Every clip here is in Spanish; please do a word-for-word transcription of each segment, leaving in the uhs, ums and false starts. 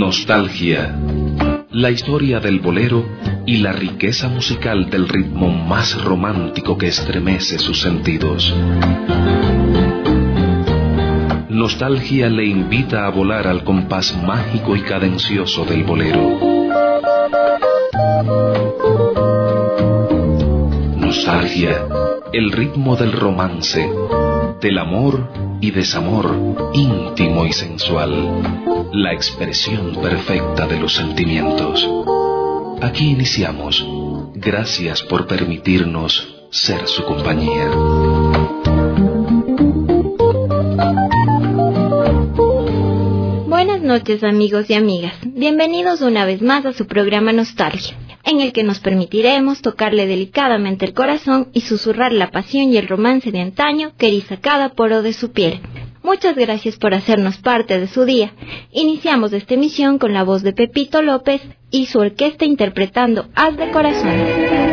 Nostalgia. La historia del bolero y la riqueza musical del ritmo más romántico que estremece sus sentidos. Nostalgia le invita a volar al compás mágico y cadencioso del bolero. Nostalgia, el ritmo del romance, del amor y desamor, íntimo y sensual, la expresión perfecta de los sentimientos. Aquí iniciamos. Gracias por permitirnos ser su compañía. Buenas noches, amigos y amigas. Bienvenidos una vez más a su programa Nostalgia, en el que nos permitiremos tocarle delicadamente el corazón y susurrar la pasión y el romance de antaño que eriza cada poro de su piel. Muchas gracias por hacernos parte de su día. Iniciamos esta emisión con la voz de Pepito López y su orquesta interpretando Haz de Corazón.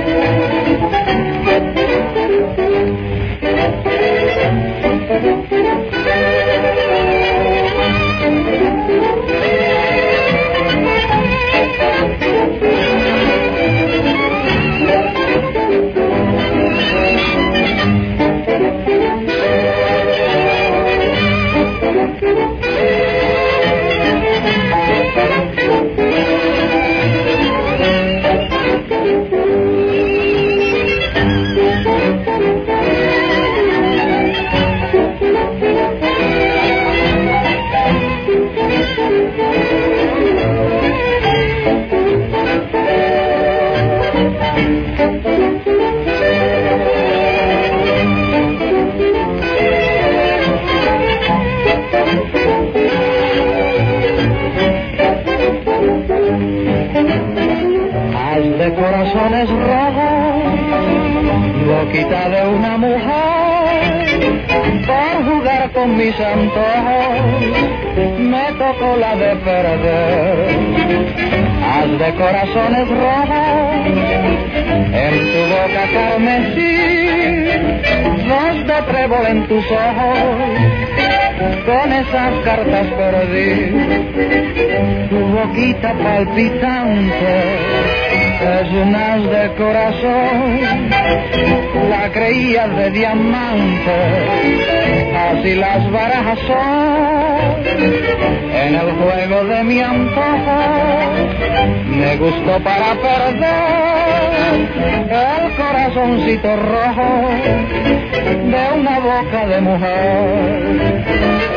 Corazones rojos, loquita de una mujer, por jugar con mis antojos, me tocó la de perder. Haz de corazones rojos, en tu boca carmesí, dos de trébol en tus ojos, con esas cartas perdí. Tu boquita palpitante es un haz de corazón, la creía de diamante, así las barajas son. En el juego de mi antojo, me gustó para perder el corazoncito rojo de una boca de mujer.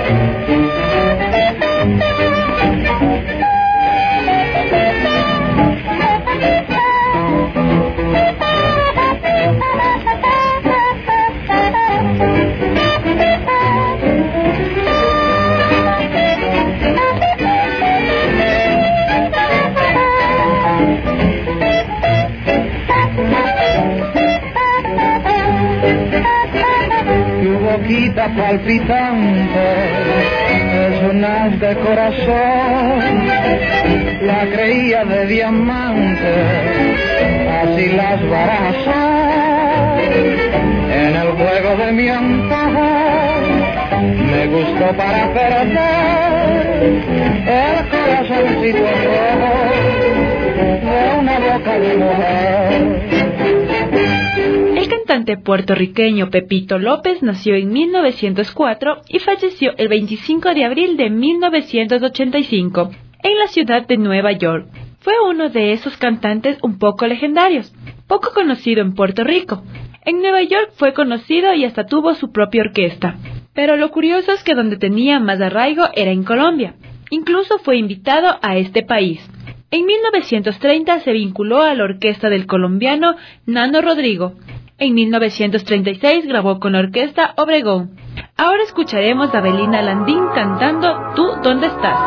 Boquita palpitante es un haz de corazón, la creía de diamante, así las barajas. En el juego de mi antojo, me gustó para perder el corazoncito rojo de una boca de mujer. El cantante puertorriqueño Pepito López nació en mil novecientos cuatro y falleció el veinticinco de abril de mil novecientos ochenta y cinco en la ciudad de Nueva York. Fue uno de esos cantantes un poco legendarios, poco conocido en Puerto Rico. En Nueva York fue conocido y hasta tuvo su propia orquesta. Pero lo curioso es que donde tenía más arraigo era en Colombia. Incluso fue invitado a este país. En mil novecientos treinta se vinculó a la orquesta del colombiano Nano Rodrigo. En mil novecientos treinta y seis grabó con la orquesta Obregón. Ahora escucharemos a Belinda Landín cantando ¿Tú dónde estás?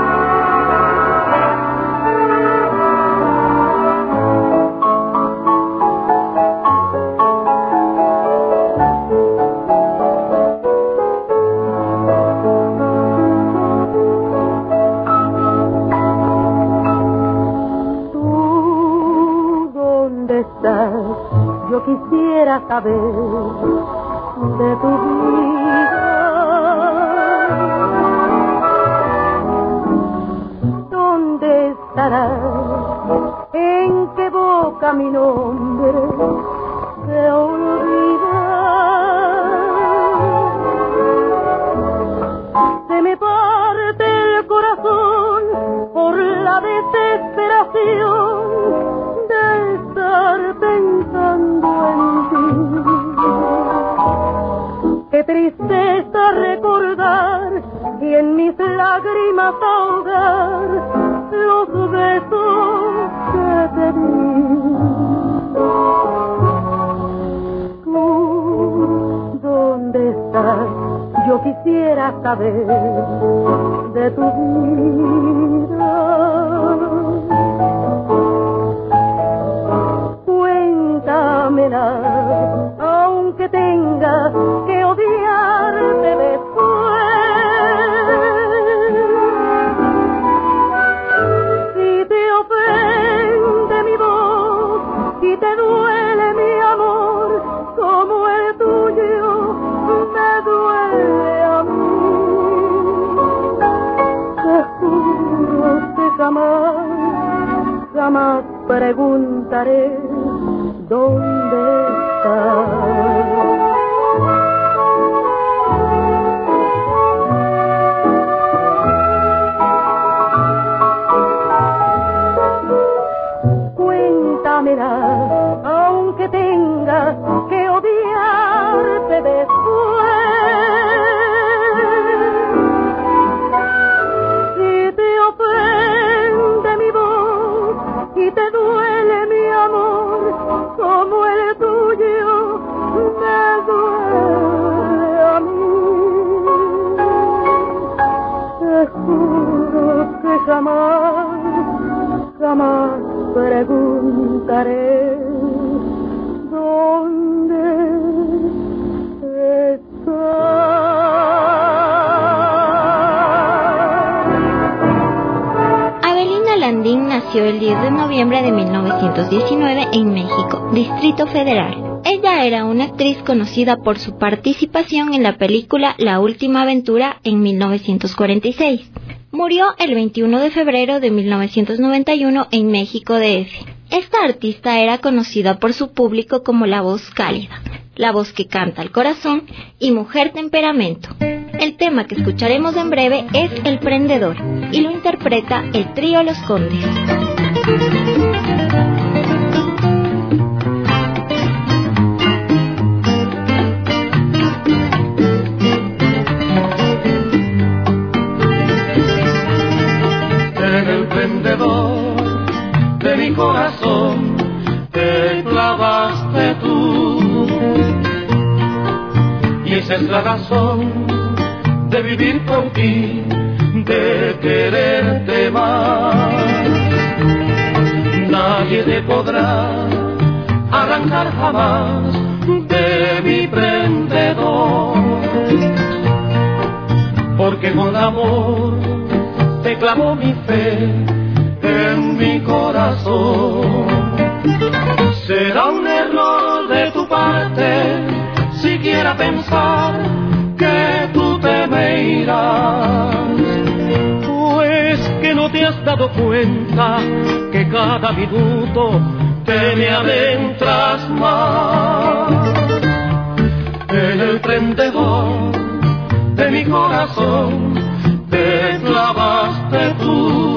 ¿Tú dónde estás? Yo quisiera saber de tu vida. cuesta mi nombre de olvidar. Se me parte el corazón por la desesperación de estar pensando en ti. Qué tristeza recordar y en mis lágrimas ahogar los besos que te di. Tú, ¿dónde estás? Yo quisiera saber de tu vida. Cuéntamela, aunque tenga que odiarte después. Si te ofende mi voz, si te duele mi amor, como el tuyo me duele a mí. Te juro que jamás, jamás preguntaré dónde estás. Cuéntamela, aunque tengas que odiarte después. Si te ofende mi voz y te duele mi amor, como el tuyo me duele a mí. Te juro que jamás, jamás preguntaré dónde estás. Avelina Landín nació el diez de noviembre de mil novecientos diecinueve en México, Distrito Federal. Ella era una actriz conocida por su participación en la película La Última Aventura en mil novecientos cuarenta y seis. Murió el veintiuno de febrero de mil novecientos noventa y uno en México D F. Esta artista era conocida por su público como la voz cálida, la voz que canta al corazón y mujer temperamento. El tema que escucharemos en breve es El Prendedor y lo interpreta el trío Los Condes. De mi corazón te clavaste tú, y esa es la razón de vivir por ti, de quererte más. Nadie te podrá arrancar jamás de mi prendedor, porque con amor te clavó mi fe en mi corazón. Será un error de tu parte siquiera pensar que tú te me irás, pues que no te has dado cuenta que cada minuto te me adentras más en el prendedor de mi corazón. Te clavaste tú,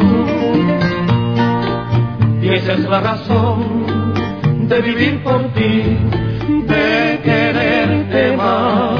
y esa es la razón de vivir por ti, de quererte más.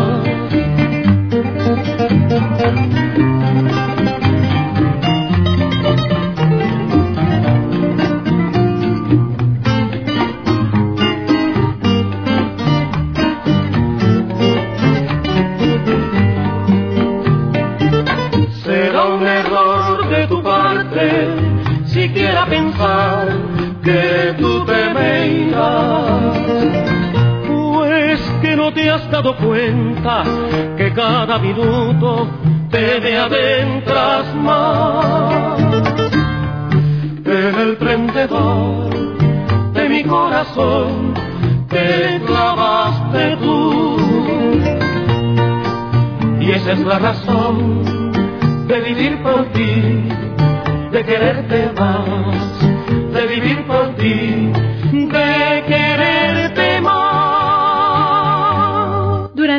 Será un error de tu parte siquiera pensar que tú te me irás, pues que no te has dado cuenta que cada minuto te me adentras más en el prendedor de mi corazón. Te clavaste tú, y esa es la razón de vivir por ti, de quererte más, de vivir por ti, de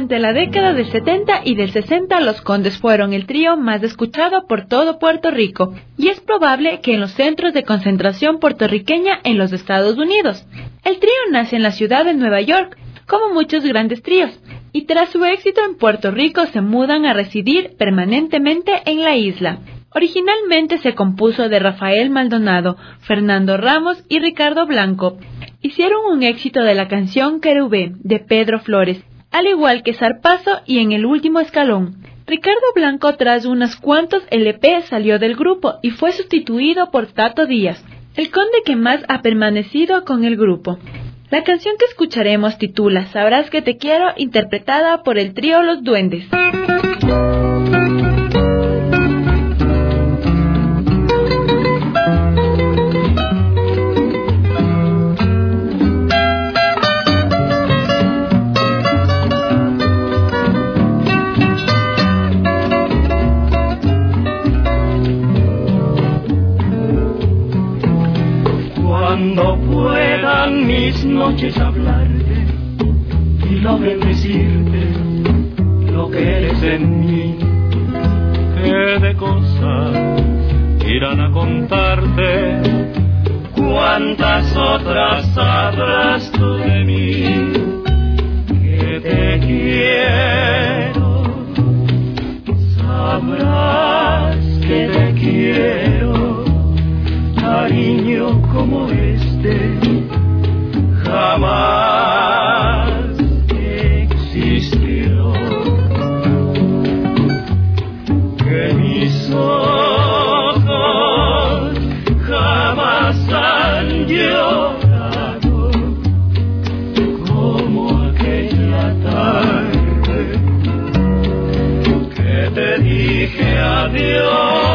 Durante la década del setenta y del sesenta, Los Condes fueron el trío más escuchado por todo Puerto Rico, y es probable que en los centros de concentración puertorriqueña en los Estados Unidos. El trío nace en la ciudad de Nueva York, como muchos grandes tríos, y tras su éxito en Puerto Rico se mudan a residir permanentemente en la isla. Originalmente se compuso de Rafael Maldonado, Fernando Ramos y Ricardo Blanco. Hicieron un éxito de la canción Querubé, de Pedro Flores, al igual que Zarpazo y En el último escalón. Ricardo Blanco, tras unos cuantos L P, salió del grupo y fue sustituido por Tato Díaz, el conde que más ha permanecido con el grupo. La canción que escucharemos titula Sabrás que te quiero, interpretada por el trío Los Duendes. Cuando puedan mis noches hablarte y no bendecirte lo que eres en mí, que de cosas irán a contarte, cuántas otras sabrás tú de mí, que te quiero, sabrás que te quiero, cariño como este jamás existió, que mis ojos jamás han llorado como aquella tarde que te dije adiós.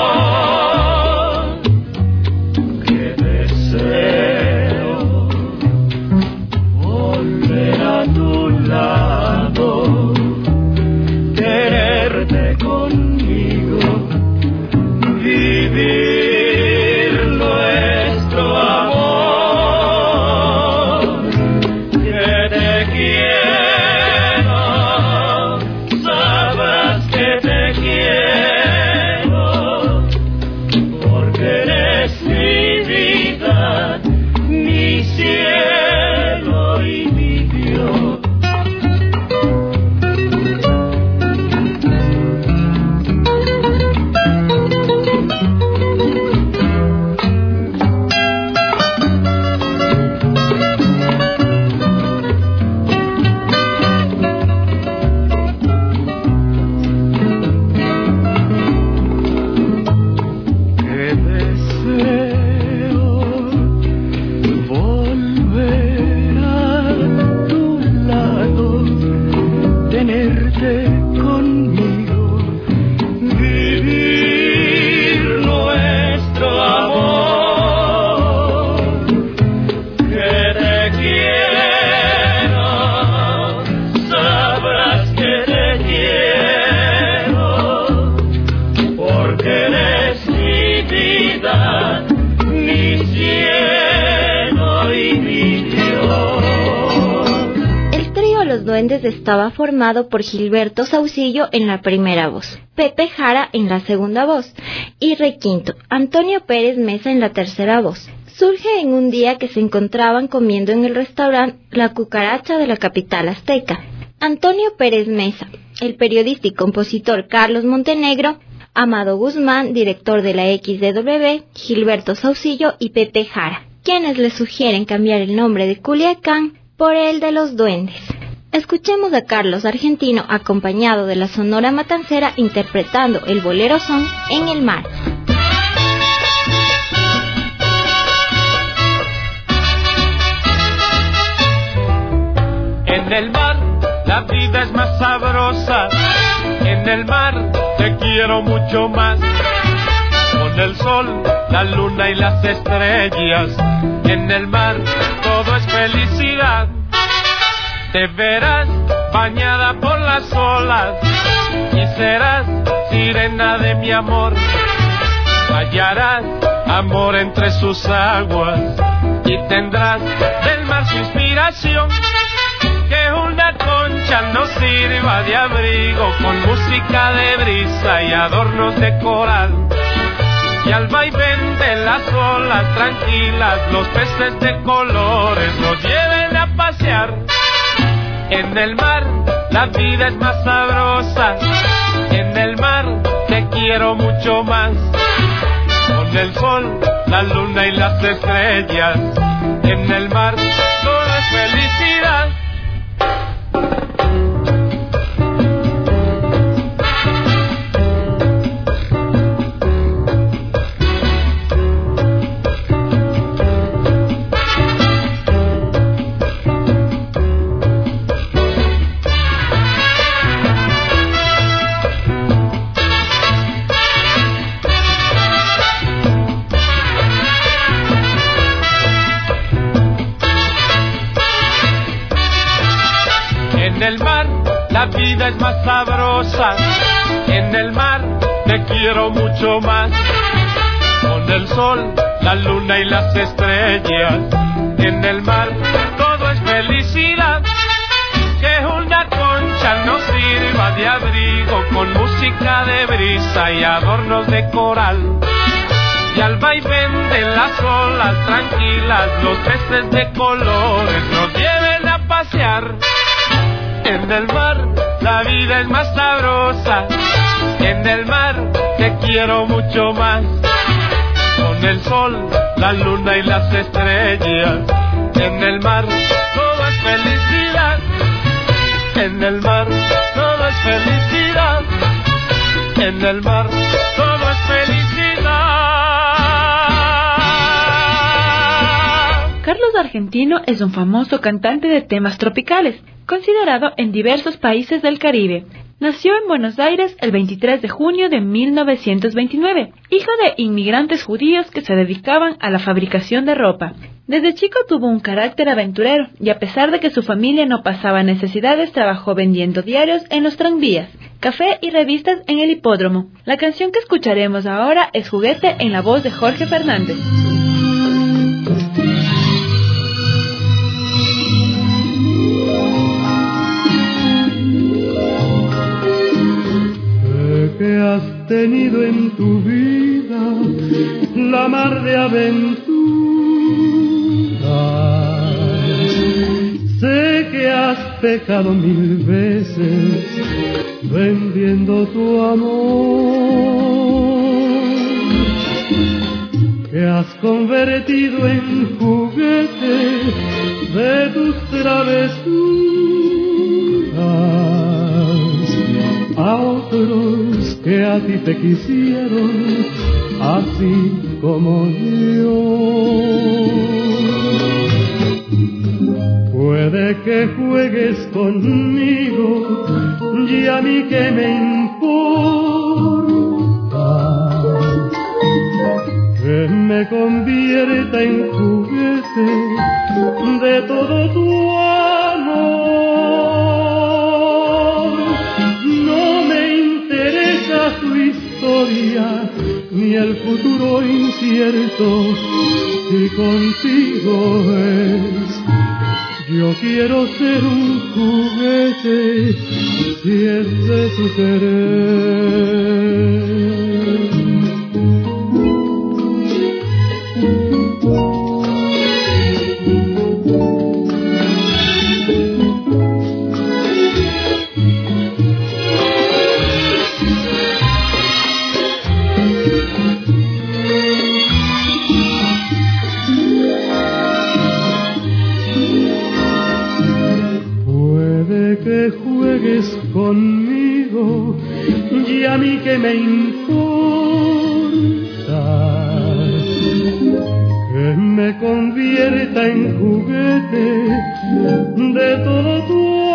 Estaba formado por Gilberto Saucillo en la primera voz, Pepe Jara en la segunda voz y requinto, Antonio Pérez Mesa en la tercera voz. Surge en un día que se encontraban comiendo en el restaurante La Cucaracha de la capital azteca. Antonio Pérez Mesa, el periodista y compositor Carlos Montenegro, Amado Guzmán, director de la X D W, Gilberto Saucillo y Pepe Jara, quienes le sugieren cambiar el nombre de Culiacán por el de Los Duendes. Escuchemos a Carlos Argentino acompañado de la Sonora Matancera interpretando el bolero son En el mar. En el mar la vida es más sabrosa, en el mar te quiero mucho más, con el sol, la luna y las estrellas, en el mar todo es felicidad. Te verás bañada por las olas y serás sirena de mi amor. Hallarás amor entre sus aguas y tendrás del mar su inspiración. que una concha nos sirva de abrigo con música de brisa y adornos de coral. Y al vaivén de las olas tranquilas los peces de colores nos lleven a pasear. En el mar la vida es más sabrosa, en el mar te quiero mucho más. Con el sol, la luna y las estrellas, en el mar todo es felicidad. En el mar la vida es más sabrosa, en el mar te quiero mucho más. Con el sol, la luna y las estrellas, en el mar todo es felicidad. Que una concha nos sirva de abrigo con música de brisa y adornos de coral. Y al vaivén de las olas tranquilas los peces de colores nos lleven a pasear. En el mar la vida es más sabrosa, en el mar te quiero mucho más. Con el sol, la luna y las estrellas, en el mar todo es felicidad. En el mar todo es felicidad, en el mar todo es felicidad. Carlos Argentino es un famoso cantante de temas tropicales, considerado en diversos países del Caribe. Nació en Buenos Aires el veintitrés de junio de mil novecientos veintinueve, hijo de inmigrantes judíos que se dedicaban a la fabricación de ropa. Desde chico tuvo un carácter aventurero y a pesar de que su familia no pasaba necesidades, trabajó vendiendo diarios en los tranvías, café y revistas en el hipódromo. La canción que escucharemos ahora es Juguete en la voz de Jorge Fernández. Que has tenido en tu vida la mar de aventuras. Sé que has pecado mil veces vendiendo tu amor, que has convertido en juguete de tus travesuras a otros que a ti te quisieron así como yo. Puede que juegues conmigo y a mí que me importa, que me convierta en juguete de todo tu amor. Tu historia ni el futuro incierto, si contigo es. Yo quiero ser un juguete si es de tu querer. Que juegues conmigo y a mí que me importa, que me convierta en juguete de todo tu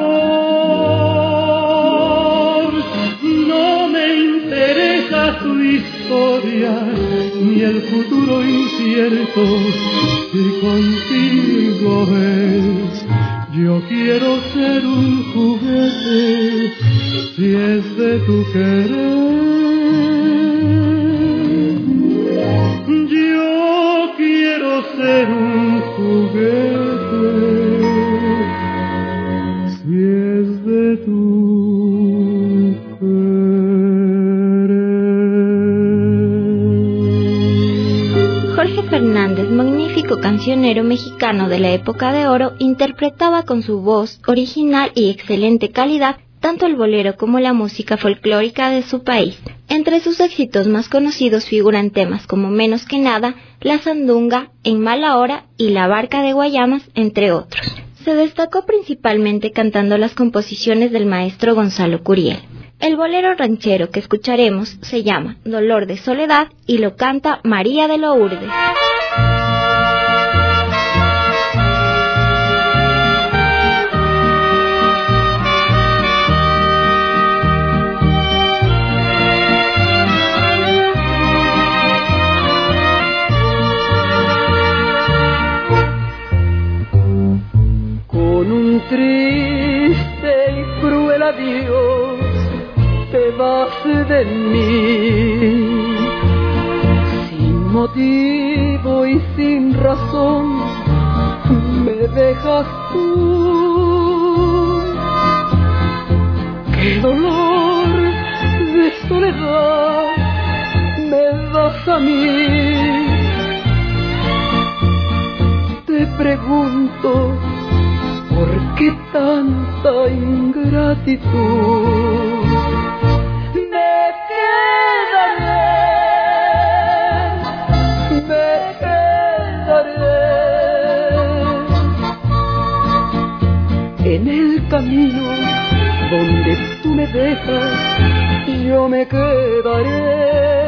amor. No me interesa tu historia ni el futuro incierto, si contigo es. Yo quiero ser un juguete si es de tu querer. Yo quiero ser un juguete Jorge Fernández, magnífico cancionero mexicano de la época de oro, interpretaba con su voz original y excelente calidad tanto el bolero como la música folclórica de su país. Entre sus éxitos más conocidos figuran temas como Menos que nada, La Sandunga, En mala hora y La barca de Guayamas, entre otros. Se destacó principalmente cantando las composiciones del maestro Gonzalo Curiel. El bolero ranchero que escucharemos se llama Dolor de Soledad y lo canta María de Lourdes. Con un triste y cruel adiós te vas de mí, sin motivo y sin razón me dejas tú. Qué dolor de soledad me das a mí. Te pregunto, ¿por qué tanta ingratitud? Me quedaré, me quedaré en el camino donde tú me dejas, yo me quedaré.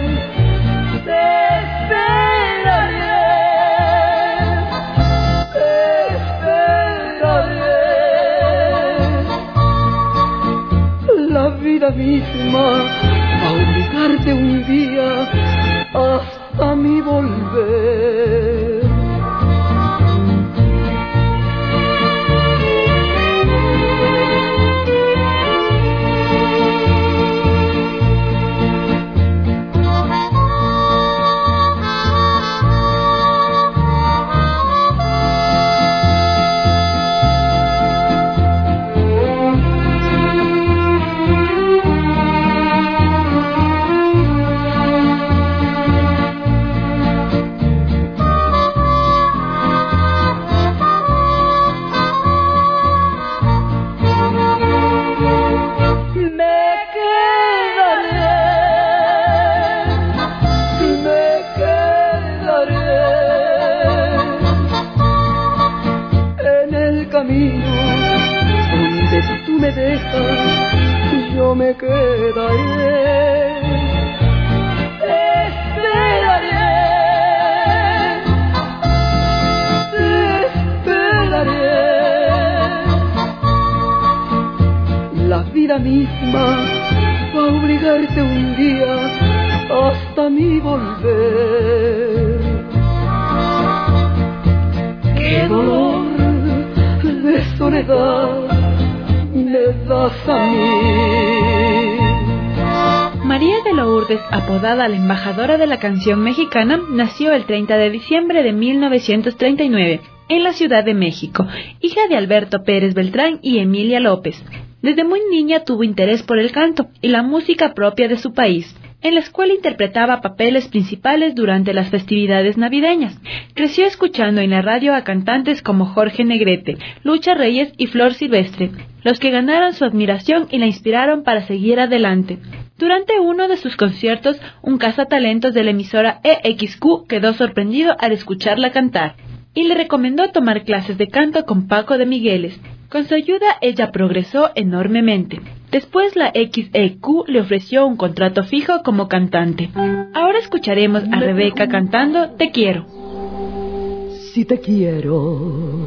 Te esperaré. La vida misma a obligarte un día hasta mi volver. Yo me quedaré, te esperaré, te esperaré. La vida misma va a obligarte un día hasta mi volver. Qué dolor de soledad me das a mí. María de Lourdes, apodada la embajadora de la canción mexicana, nació el treinta de diciembre de mil novecientos treinta y nueve en la Ciudad de México, hija de Alberto Pérez Beltrán y Emilia López. Desde muy niña tuvo interés por el canto y la música propia de su país. En la escuela interpretaba papeles principales durante las festividades navideñas. Creció escuchando en la radio a cantantes como Jorge Negrete, Lucha Reyes y Flor Silvestre, los que ganaron su admiración y la inspiraron para seguir adelante. Durante uno de sus conciertos, un cazatalentos de la emisora E X Q quedó sorprendido al escucharla cantar y le recomendó tomar clases de canto con Paco de Migueles. Con su ayuda ella progresó enormemente. Después la X E Q le ofreció un contrato fijo como cantante. Ahora escucharemos a Rebeca cantando Te quiero. Si te quiero,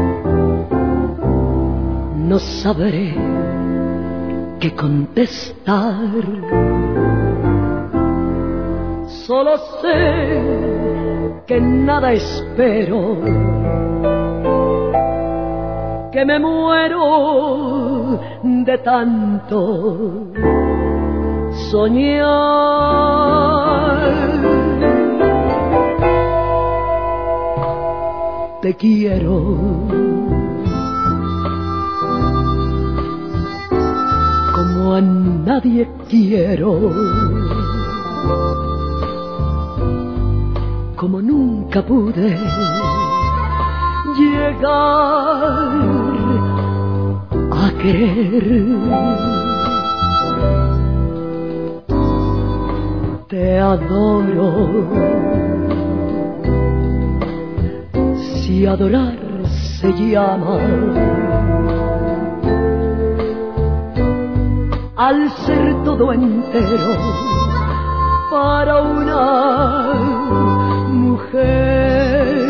no sabré qué contestar. Solo sé que nada espero, que me muero de tanto soñar. Te quiero como a nadie quiero, como nunca pude llegar a querer. Te adoro, si adorar se llama al ser todo entero para una mujer.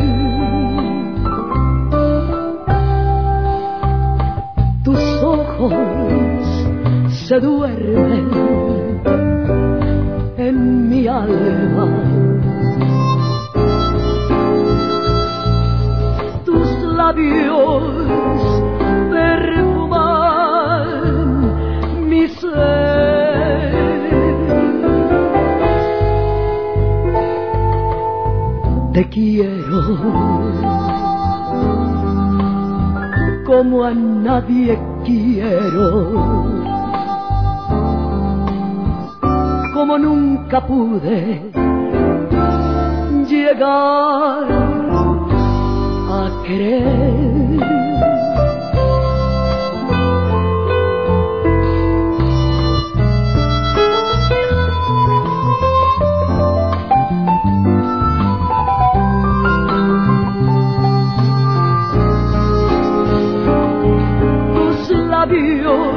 Tus ojos se duermen en mi alma, tus labios perfuman mi ser. Te quiero como a nadie quiero, como nunca pude llegar a querer. Tus labios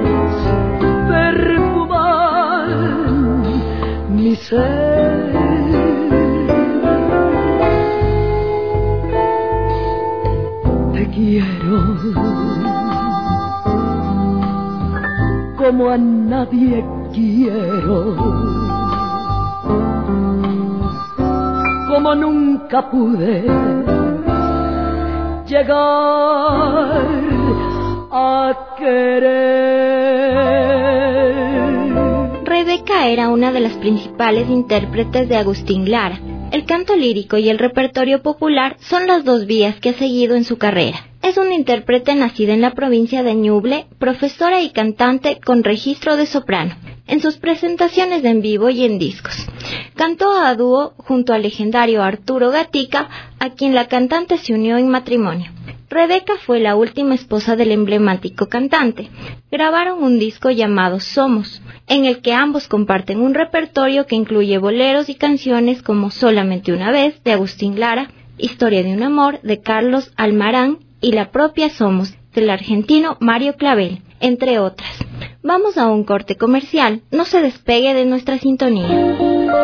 perfuman mi ser. Te quiero como a nadie quiero, como nunca pude llegar a querer. Rebeca era una de las principales intérpretes de Agustín Lara. El canto lírico y el repertorio popular son las dos vías que ha seguido en su carrera. Es una intérprete nacida en la provincia de Ñuble, profesora y cantante con registro de soprano, en sus presentaciones en vivo y en discos. Cantó a dúo junto al legendario Arturo Gatica, a quien la cantante se unió en matrimonio. Rebeca fue la última esposa del emblemático cantante. Grabaron un disco llamado Somos, en el que ambos comparten un repertorio que incluye boleros y canciones como Solamente una vez, de Agustín Lara, Historia de un amor, de Carlos Almarán, y la propia Somos, del argentino Mario Clavel, entre otras. Vamos a un corte comercial. No se despegue de nuestra sintonía.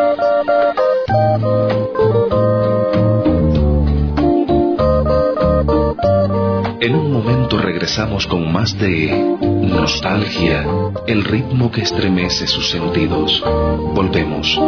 En un momento regresamos con más de Nostalgia, el ritmo que estremece sus sentidos. Volvemos.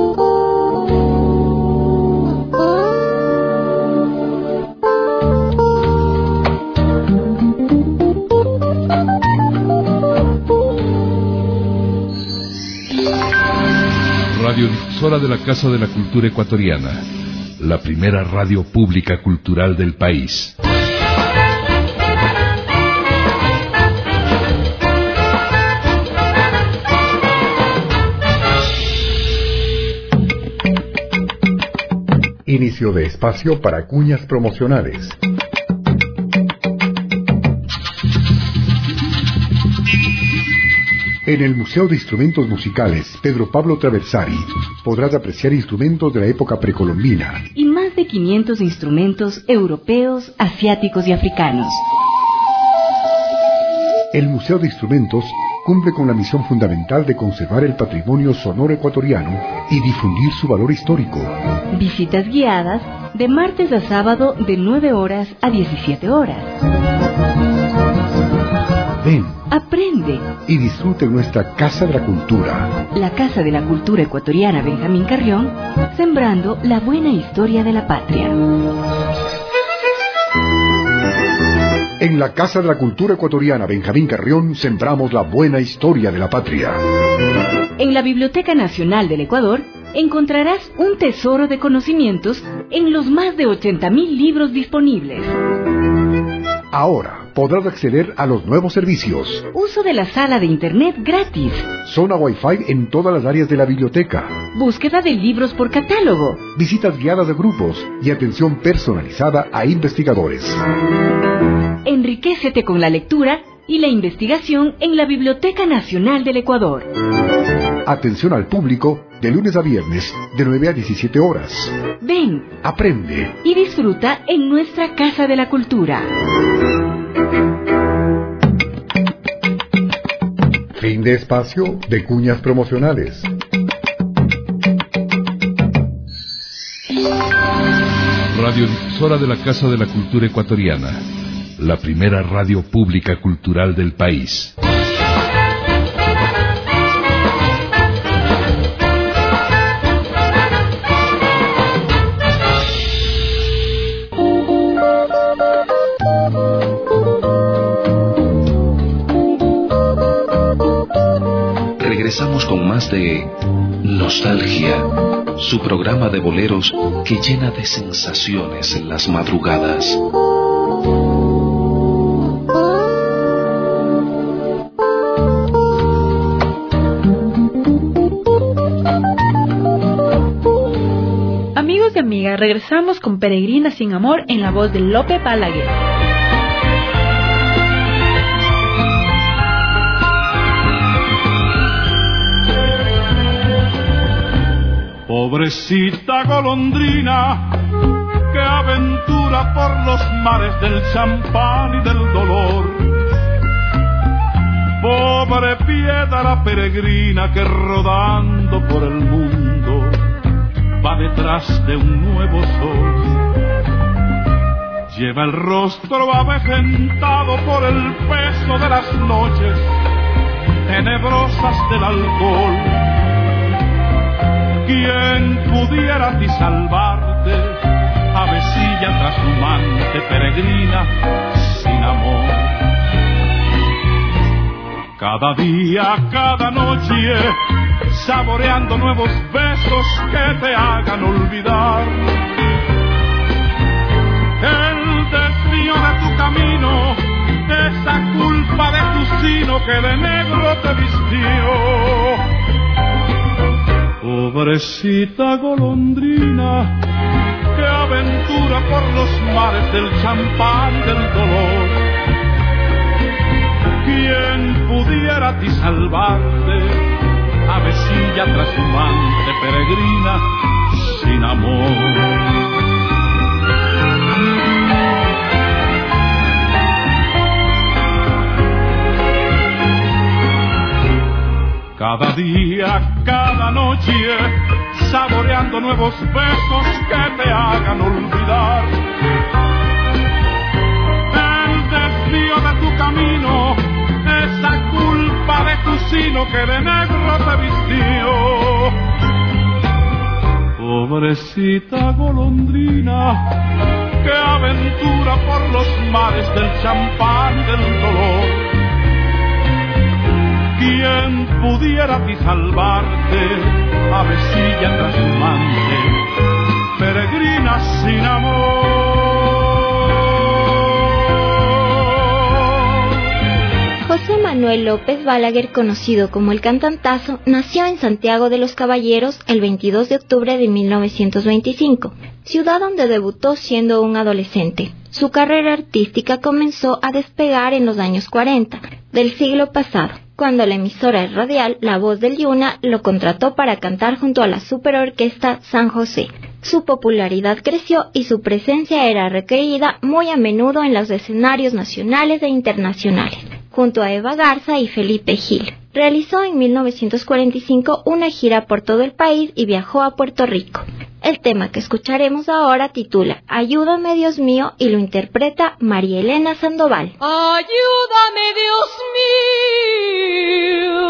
Radiodifusora de la Casa de la Cultura Ecuatoriana, la primera radio pública cultural del país. Inicio de espacio para cuñas promocionales. En el Museo de Instrumentos Musicales Pedro Pablo Traversari podrás apreciar instrumentos de la época precolombina y más de quinientos instrumentos europeos, asiáticos y africanos. El Museo de Instrumentos cumple con la misión fundamental de conservar el patrimonio sonoro ecuatoriano y difundir su valor histórico. Visitas guiadas de martes a sábado de nueve horas a diecisiete horas. Ven, aprende y disfrute nuestra Casa de la Cultura. La Casa de la Cultura Ecuatoriana Benjamín Carrión, sembrando la buena historia de la patria. En la Casa de la Cultura Ecuatoriana Benjamín Carrión sembramos la buena historia de la patria. En la Biblioteca Nacional del Ecuador encontrarás un tesoro de conocimientos en los más de ochenta mil libros disponibles. Ahora podrás acceder a los nuevos servicios. Uso de la sala de internet gratis. Zona Wi-Fi en todas las áreas de la biblioteca. búsqueda de libros por catálogo, visitas guiadas de grupos y atención personalizada a investigadores. Enriquécete con la lectura y la investigación en la Biblioteca Nacional del Ecuador. Atención al público de lunes a viernes de nueve a diecisiete horas. Ven, aprende y disfruta en nuestra Casa de la Cultura. Fin de espacio de cuñas promocionales. Radiodifusora de la Casa de la Cultura Ecuatoriana, la primera radio pública cultural del país. Regresamos con más de Nostalgia, su programa de boleros que llena de sensaciones en las madrugadas. Amigos y amigas, regresamos con Peregrina sin amor en la voz de Lope Balaguer. Pobrecita golondrina que aventura por los mares del champán y del dolor. Pobre piedra peregrina que rodando por el mundo va detrás de un nuevo sol. Lleva el rostro avejentado por el peso de las noches tenebrosas del alcohol. ¿Quién pudiera a ti salvarte, avecilla trashumante, peregrina sin amor? Cada día, cada noche, saboreando nuevos besos que te hagan olvidar el desvío de tu camino, esa culpa de tu sino que de negro te vistió. Pobrecita golondrina que aventura por los mares del champán y del dolor. ¿Quién pudiera a ti salvarte, avecilla trashumante, peregrina sin amor? Cada día, cada noche, saboreando nuevos besos que te hagan olvidar el desvío de tu camino, esa culpa de tu sino que de negro te vistió. Pobrecita golondrina que aventura por los mares del champán y del dolor. ¿Quién pudiera a ti salvarte, avecilla trashumante, peregrina sin amor? José Manuel López Balaguer, conocido como el Cantantazo, nació en Santiago de los Caballeros el veintidós de octubre de mil novecientos veinticinco, ciudad donde debutó siendo un adolescente. Su carrera artística comenzó a despegar en los años cuarenta del siglo pasado, cuando la emisora radial La Voz del Yuna lo contrató para cantar junto a la superorquesta San José. Su popularidad creció y su presencia era requerida muy a menudo en los escenarios nacionales e internacionales, junto a Eva Garza y Felipe Gil. Realizó en mil novecientos cuarenta y cinco una gira por todo el país y viajó a Puerto Rico. El tema que escucharemos ahora titula Ayúdame Dios mío y lo interpreta María Elena Sandoval. Ayúdame Dios mío.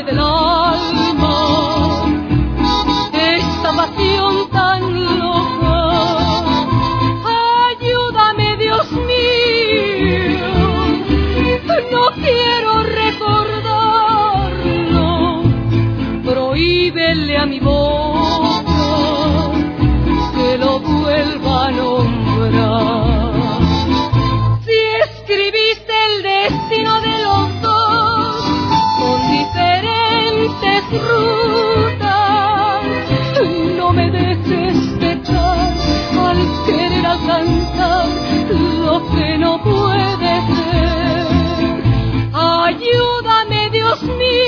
del alma, esta pasión tan loca. Ayúdame, Dios mío, no quiero recordarlo. Prohíbele a mi boca que lo vuelva a nombrar. Si escribiste el destino de los dos con diferentes rutas, no me dejes pecar al querer alcanzar lo que no puede ser. Ayúdame, Dios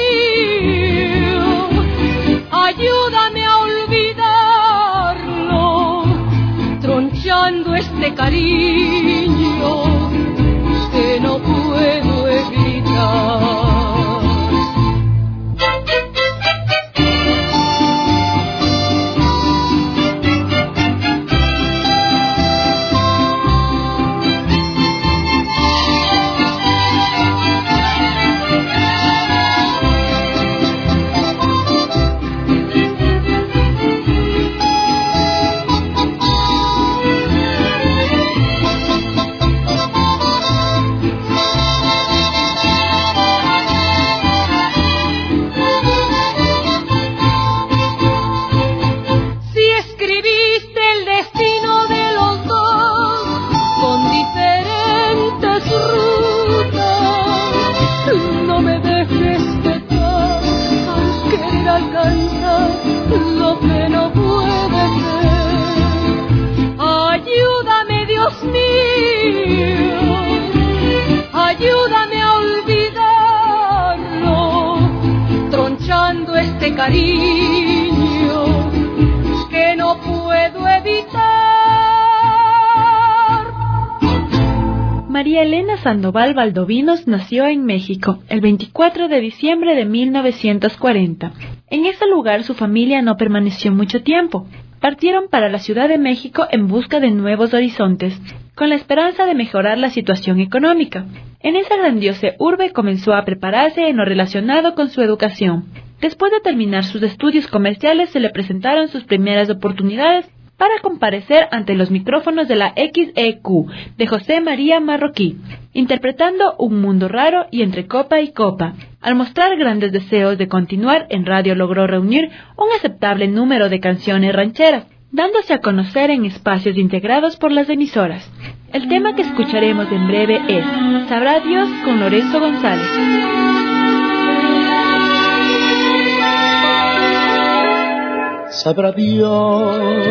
mío, ayúdame a olvidarlo, tronchando este cariño que no puedo evitar. Cariño que no puedo evitar. María Elena Sandoval Valdovinos nació en México el veinticuatro de diciembre de mil novecientos cuarenta. En ese lugar su familia no permaneció mucho tiempo. Partieron para la Ciudad de México en busca de nuevos horizontes, con la esperanza de mejorar la situación económica. En esa grandiosa urbe comenzó a prepararse en lo relacionado con su educación. Después de terminar sus estudios comerciales, se le presentaron sus primeras oportunidades para comparecer ante los micrófonos de la X E Q de José María Marroquí, interpretando Un mundo raro y Entre copa y copa. Al mostrar grandes deseos de continuar, en radio logró reunir un aceptable número de canciones rancheras, dándose a conocer en espacios integrados por las emisoras. El tema que escucharemos en breve es Sabrá Dios con Lorenzo González. Sabrá Dios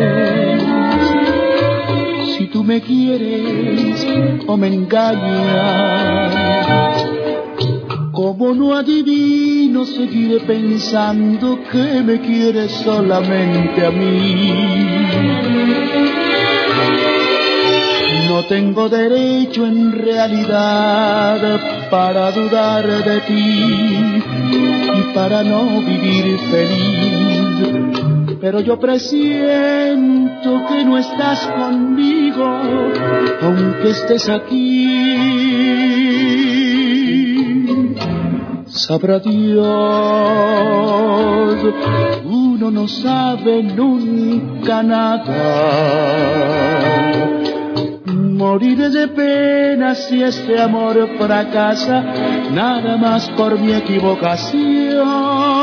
si tú me quieres o me engañas. Como no adivino, seguiré pensando que me quieres solamente a mí. No tengo derecho en realidad para dudar de ti y para no vivir feliz. Pero yo presiento que no estás conmigo, aunque estés aquí. Sabrá Dios, uno no sabe nunca nada. Moriré de pena si este amor fracasa, nada más por mi equivocación.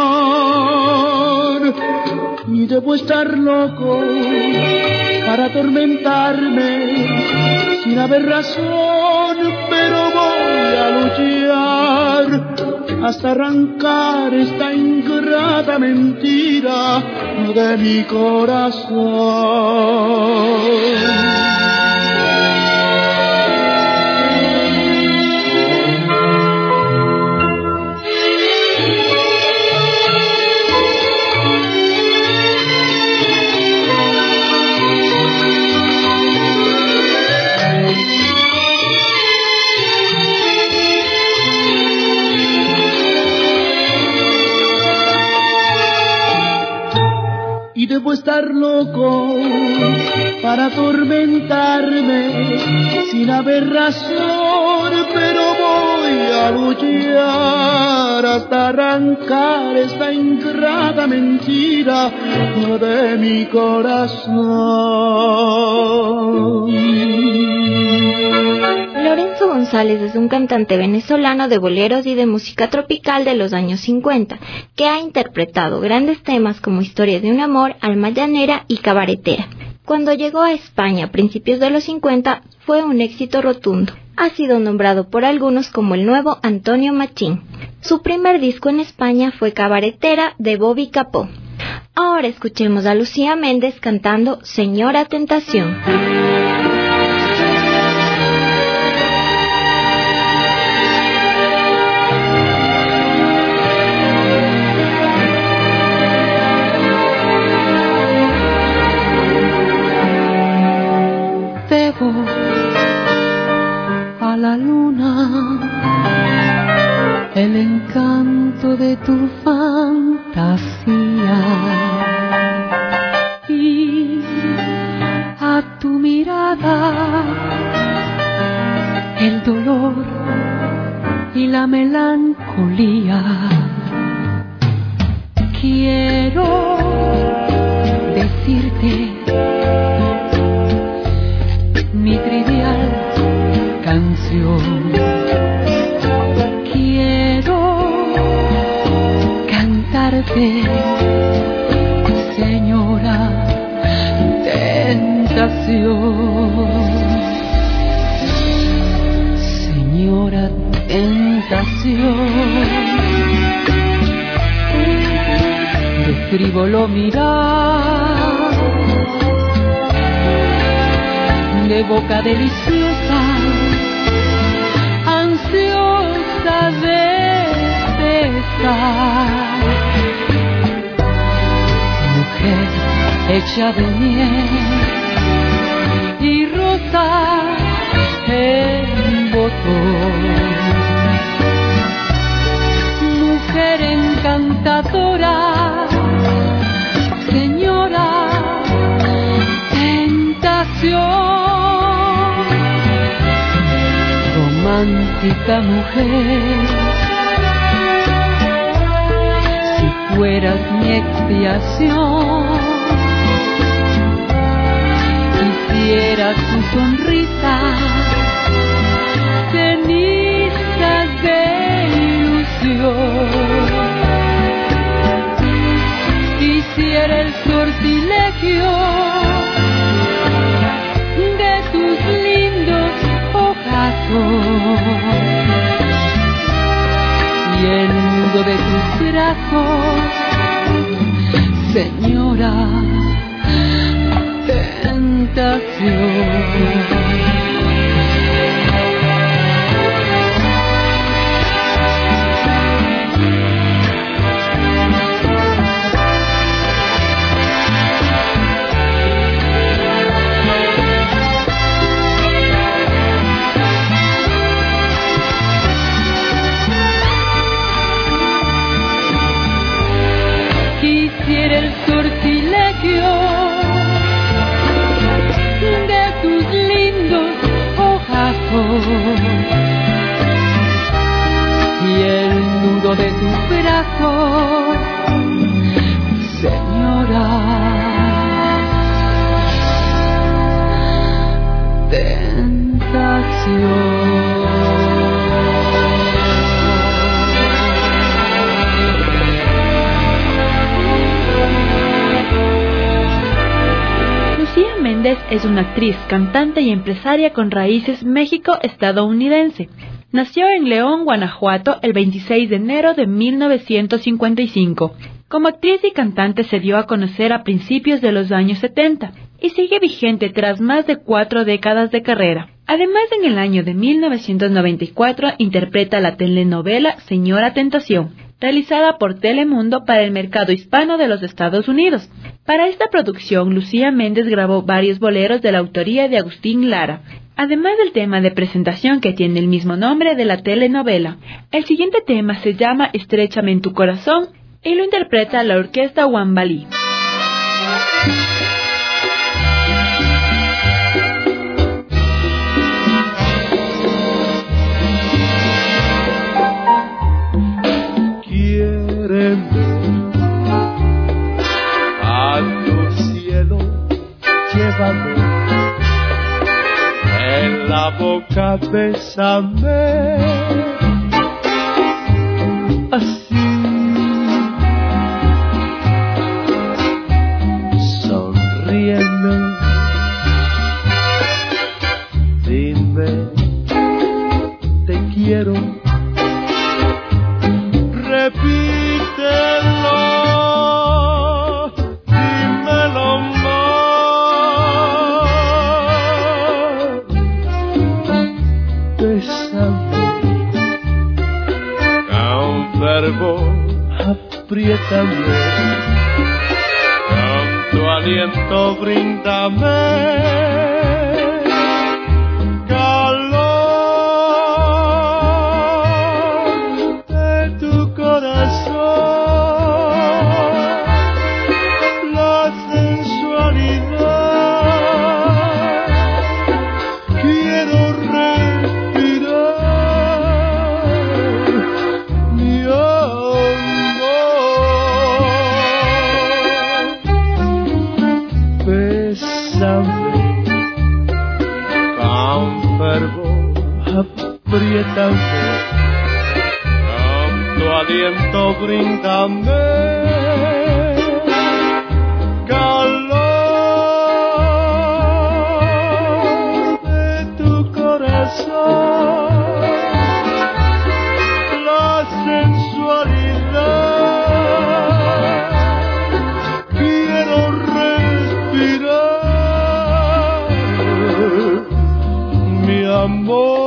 Y debo estar loco para atormentarme sin haber razón, pero voy a luchar hasta arrancar esta ingrata mentira de mi corazón. Debo estar loco para atormentarme sin haber razón, pero voy voy a luchar hasta arrancar esta ingrata mentira de mi corazón. Lorenzo González es un cantante venezolano de boleros y de música tropical de los años cincuenta, que ha interpretado grandes temas como Historia de un amor, Alma llanera y Cabaretera. Cuando llegó a España a principios de los cincuenta, fue un éxito rotundo. Ha sido nombrado por algunos como el nuevo Antonio Machín. Su primer disco en España fue Cabaretera de Bobby Capó. Ahora escuchemos a Lucía Méndez cantando Señora Tentación. Debo a la luna el encanto de tu fantasía y a tu mirada el dolor y la melancolía. Quiero decirte mi trivial canción. Quiero cantarte, señora tentación. Señora tentación, de frívolo mirar, de boca deliciosa, ansiosa de besar, mujer hecha de miel y rosa en botón, mujer encantadora, señora tentación. Romántica mujer, si fueras mi expiación, quisiera tu sonrisa, cenizas de ilusión, quisiera el sortilegio de tus lindos y el nudo de tus brazos, señora tentación. Quisiera el sortilegio de tus lindos ojazos y el nudo de tus brazos, señora tentación. Méndez es una actriz, cantante y empresaria con raíces México-estadounidense. Nació en León, Guanajuato, el veintiséis de enero de mil novecientos cincuenta y cinco. Como actriz y cantante se dio a conocer a principios de los años setenta y sigue vigente tras más de cuatro décadas de carrera. Además, en el año de mil novecientos noventa y cuatro interpreta la telenovela Señora Tentación, realizada por Telemundo para el mercado hispano de los Estados Unidos. Para esta producción, Lucía Méndez grabó varios boleros de la autoría de Agustín Lara, además del tema de presentación que tiene el mismo nombre de la telenovela. El siguiente tema se llama Estréchame en tu corazón y lo interpreta la orquesta Huambalí. boca, bésame. Así, sonríeme. Dime, te quiero. Repítelo, dímelo más. Bésame, con fervor, apriétame, con tu aliento bríndame. Apriétame, con tu aliento bríndame calor de tu corazón, la sensualidad, quiero respirar mi amor.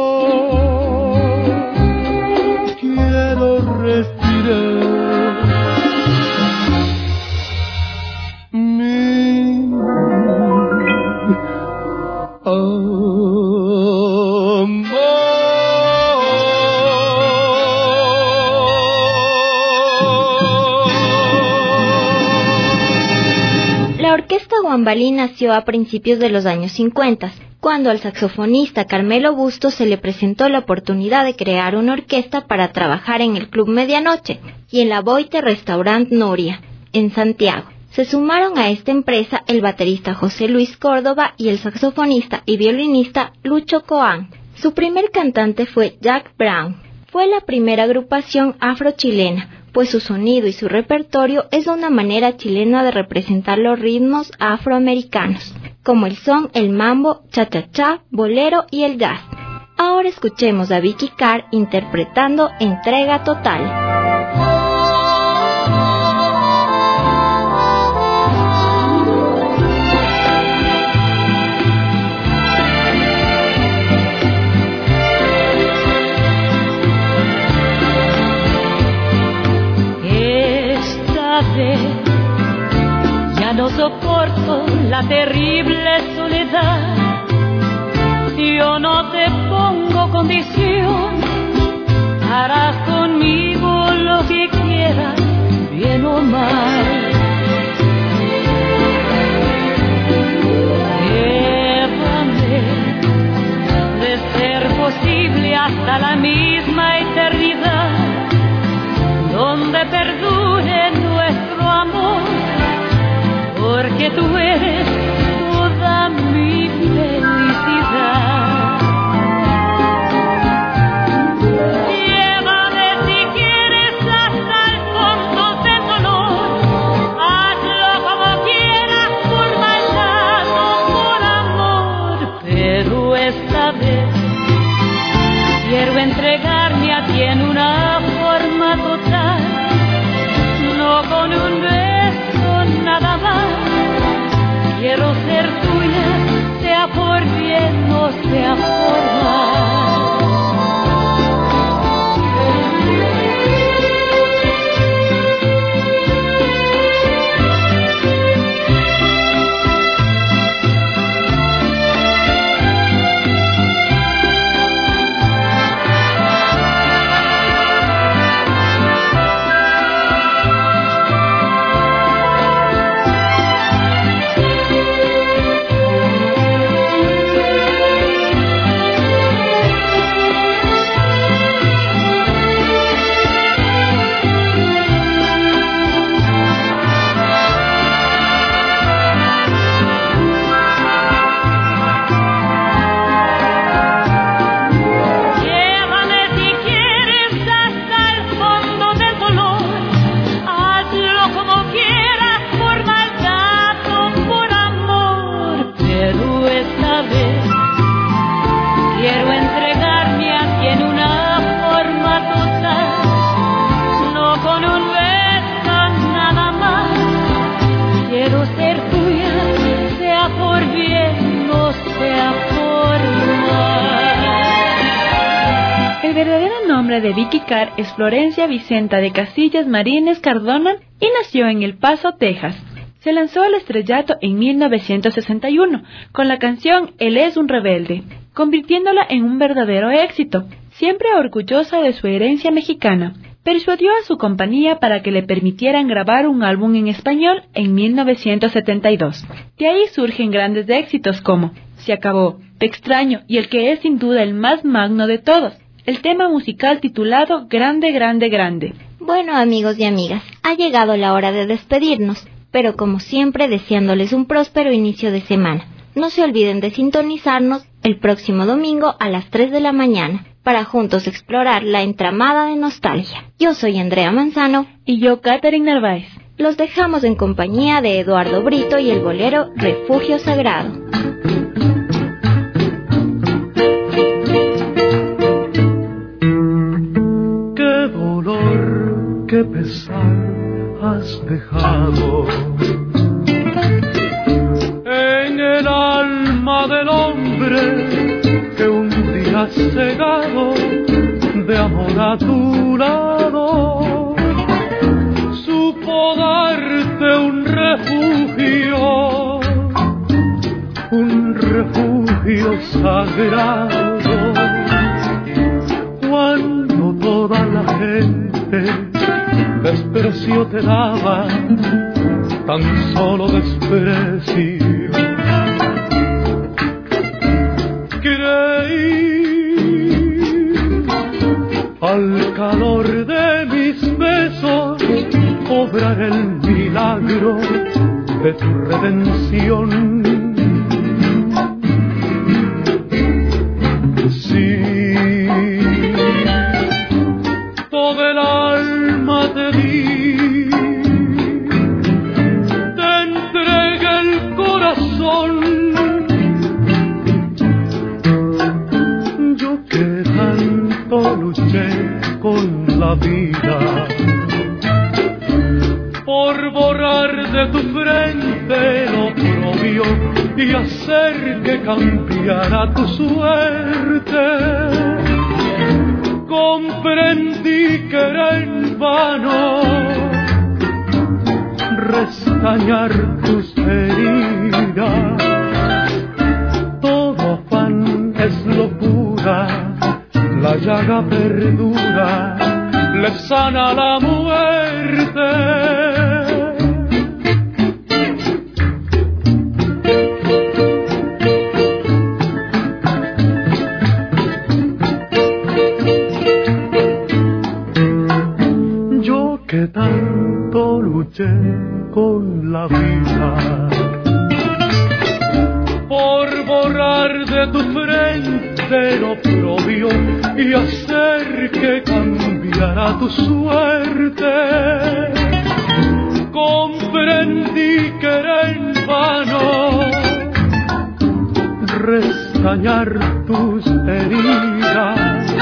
La orquesta Guambalí nació a principios de los años cincuenta, cuando al saxofonista Carmelo Bustos se le presentó la oportunidad de crear una orquesta para trabajar en el Club Medianoche y en la Boite Restaurant Noria, en Santiago. Se sumaron a esta empresa el baterista José Luis Córdoba y el saxofonista y violinista Lucho Coán. Su primer cantante fue Jack Brown. Fue la primera agrupación afro-chilena, pues su sonido y su repertorio es una manera chilena de representar los ritmos afroamericanos, como el son, el mambo, cha-cha-cha, bolero y el jazz. Ahora escuchemos a Vicky Carr interpretando Entrega Total. Ya no soporto la terrible soledad. Yo no te pongo condición, harás conmigo lo que quieras, bien o mal. Llévame, de ser posible, hasta la misma eternidad, donde perdure nuestro amor, porque tú eres toda mi felicidad. Llévame si quieres hasta el fondo del dolor, hazlo como quieras, por maldad o por amor, pero esta vez quiero entregarme a ti en una forma total. No nombre de Vicky Carr es Florencia Vicenta de Casillas Marínez Cardona y nació en El Paso, Texas. Se lanzó al estrellato en mil novecientos sesenta y uno con la canción Él es un rebelde, convirtiéndola en un verdadero éxito. Siempre orgullosa de su herencia mexicana, persuadió a su compañía para que le permitieran grabar un álbum en español en mil novecientos setenta y dos. De ahí surgen grandes éxitos como Se acabó, Te extraño y el que es sin duda el más magno de todos, el tema musical titulado Grande, Grande, Grande. Bueno, amigos y amigas, ha llegado la hora de despedirnos, pero como siempre deseándoles un próspero inicio de semana. No se olviden de sintonizarnos el próximo domingo a las tres de la mañana para juntos explorar la entramada de nostalgia. Yo soy Andrea Manzano y yo Catherine Narváez. Los dejamos en compañía de Eduardo Brito y el bolero Refugio Sagrado. Qué dolor, qué pesar has dejado en el alma del hombre que un día cegado de amor a tu lado supo darte un refugio, un refugio sagrado. Cuando toda la gente desprecio te daba, tan solo desprecio, creí al calor de mis besos obrar el milagro de tu redención. Sí, todo el alma te di, te entregué el corazón. Yo que tanto luché con la vida por borrar de tu frente lo oprobio y hacer que cambiara tu suerte, comprendí que era en vano restañar tus heridas. Todo afán es locura, la llaga perdura, le sana la muerte. Yo que tanto luché con la vida por borrar de tu frente lo oprobio y hacer que cambiara tu suerte, comprendí que era en vano restañar tus heridas.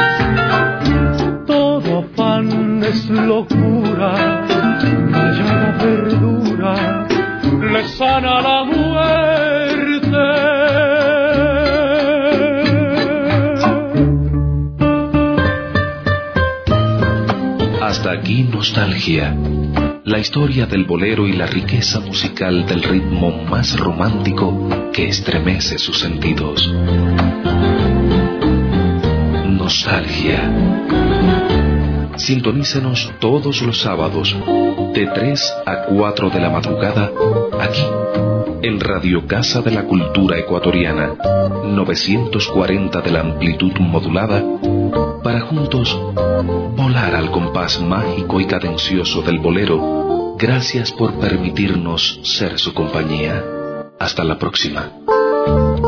Todo afán es locura, la llaga perdura, le sana la muerte. Hasta aquí Nostalgia, la historia del bolero y la riqueza musical del ritmo más romántico que estremece sus sentidos. Nostalgia. Sintonícenos todos los sábados de tres a cuatro de la madrugada aquí en Radio Casa de la Cultura Ecuatoriana, novecientos cuarenta de la amplitud modulada, para juntos volar al compás mágico y cadencioso del bolero. Gracias por permitirnos ser su compañía. Hasta la próxima.